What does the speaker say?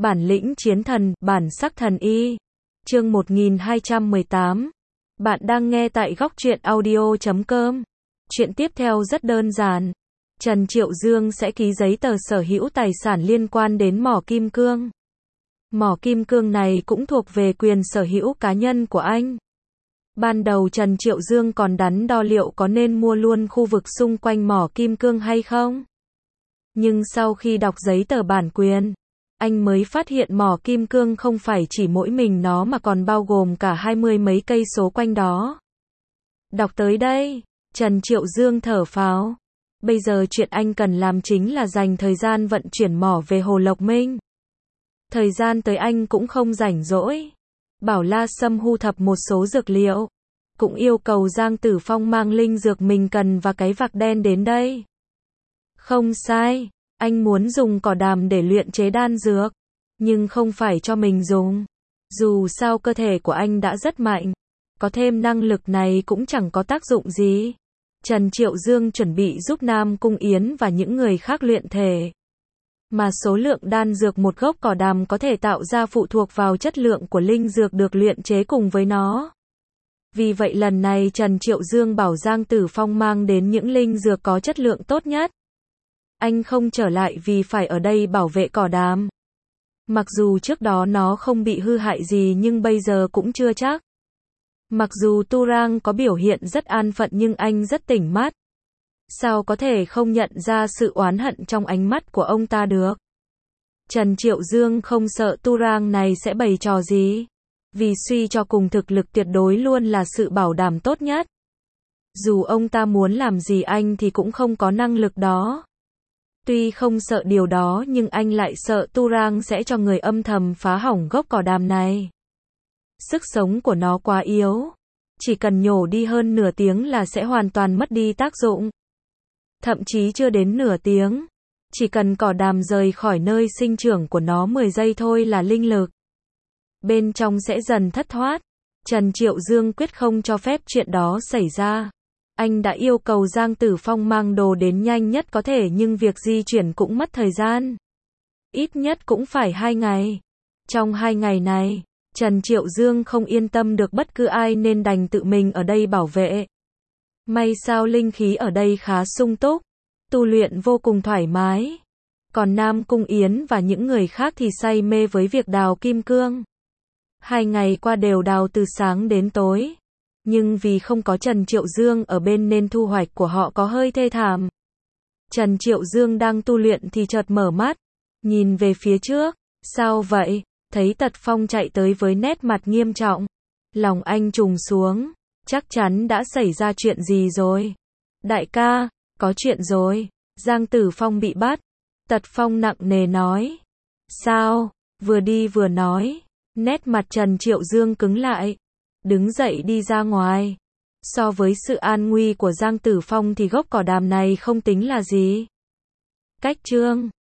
Bản lĩnh chiến thần, bản sắc thần y. Chương 1218. Bạn đang nghe tại góc truyện audio.com. Chuyện tiếp theo rất đơn giản. Trần Triệu Dương sẽ ký giấy tờ sở hữu tài sản liên quan đến mỏ kim cương. Mỏ kim cương này cũng thuộc về quyền sở hữu cá nhân của anh. Ban đầu Trần Triệu Dương còn đắn đo liệu có nên mua luôn khu vực xung quanh mỏ kim cương hay không. Nhưng sau khi đọc giấy tờ bản quyền, anh mới phát hiện mỏ kim cương không phải chỉ mỗi mình nó mà còn bao gồm cả 20 mấy cây số quanh đó. Đọc tới đây, Trần Triệu Dương thở phào. Bây giờ chuyện anh cần làm chính là dành thời gian vận chuyển mỏ về Hồ Lộc Minh. Thời gian tới anh cũng không rảnh rỗi. Bảo La Sâm thu thập một số dược liệu. Cũng yêu cầu Giang Tử Phong mang linh dược mình cần và cái vạc đen đến đây. Không sai, anh muốn dùng cỏ đàm để luyện chế đan dược. Nhưng không phải cho mình dùng. Dù sao cơ thể của anh đã rất mạnh. Có thêm năng lực này cũng chẳng có tác dụng gì. Trần Triệu Dương chuẩn bị giúp Nam Cung Yến và những người khác luyện thể. Mà số lượng đan dược một gốc cỏ đàm có thể tạo ra phụ thuộc vào chất lượng của linh dược được luyện chế cùng với nó. Vì vậy lần này Trần Triệu Dương bảo Giang Tử Phong mang đến những linh dược có chất lượng tốt nhất. Anh không trở lại vì phải ở đây bảo vệ cỏ đàm. Mặc dù trước đó nó không bị hư hại gì nhưng bây giờ cũng chưa chắc. Mặc dù Tu Rang có biểu hiện rất an phận nhưng anh rất tỉnh mắt. Sao có thể không nhận ra sự oán hận trong ánh mắt của ông ta được? Trần Triệu Dương không sợ Tu Rang này sẽ bày trò gì. Vì suy cho cùng thực lực tuyệt đối luôn là sự bảo đảm tốt nhất. Dù ông ta muốn làm gì anh thì cũng không có năng lực đó. Tuy không sợ điều đó nhưng anh lại sợ Tu Rang sẽ cho người âm thầm phá hỏng gốc cỏ đàm này. Sức sống của nó quá yếu. Chỉ cần nhổ đi hơn nửa tiếng là sẽ hoàn toàn mất đi tác dụng. Thậm chí chưa đến nửa tiếng. Chỉ cần cỏ đàm rời khỏi nơi sinh trưởng của nó 10 giây thôi là linh lực bên trong sẽ dần thất thoát. Trần Triệu Dương quyết không cho phép chuyện đó xảy ra. Anh đã yêu cầu Giang Tử Phong mang đồ đến nhanh nhất có thể nhưng việc di chuyển cũng mất thời gian. Ít nhất cũng phải 2 ngày. Trong 2 ngày này, Trần Triệu Dương không yên tâm được bất cứ ai nên đành tự mình ở đây bảo vệ. May sao linh khí ở đây khá sung túc, tu luyện vô cùng thoải mái. Còn Nam Cung Yến và những người khác thì say mê với việc đào kim cương. 2 ngày qua đều đào từ sáng đến tối. Nhưng vì không có Trần Triệu Dương ở bên nên thu hoạch của họ có hơi thê thảm. Trần Triệu Dương đang tu luyện thì chợt mở mắt, nhìn về phía trước. Sao vậy? Thấy Tật Phong chạy tới với nét mặt nghiêm trọng. Lòng anh trùng xuống. Chắc chắn đã xảy ra chuyện gì rồi. Đại ca, có chuyện rồi. Giang Tử Phong bị bắt. Tật Phong nặng nề nói. Sao? Vừa đi vừa nói. Nét mặt Trần Triệu Dương cứng lại. Đứng dậy đi ra ngoài. So với sự an nguy của Giang Tử Phong thì gốc cỏ đàm này không tính là gì. Cách chương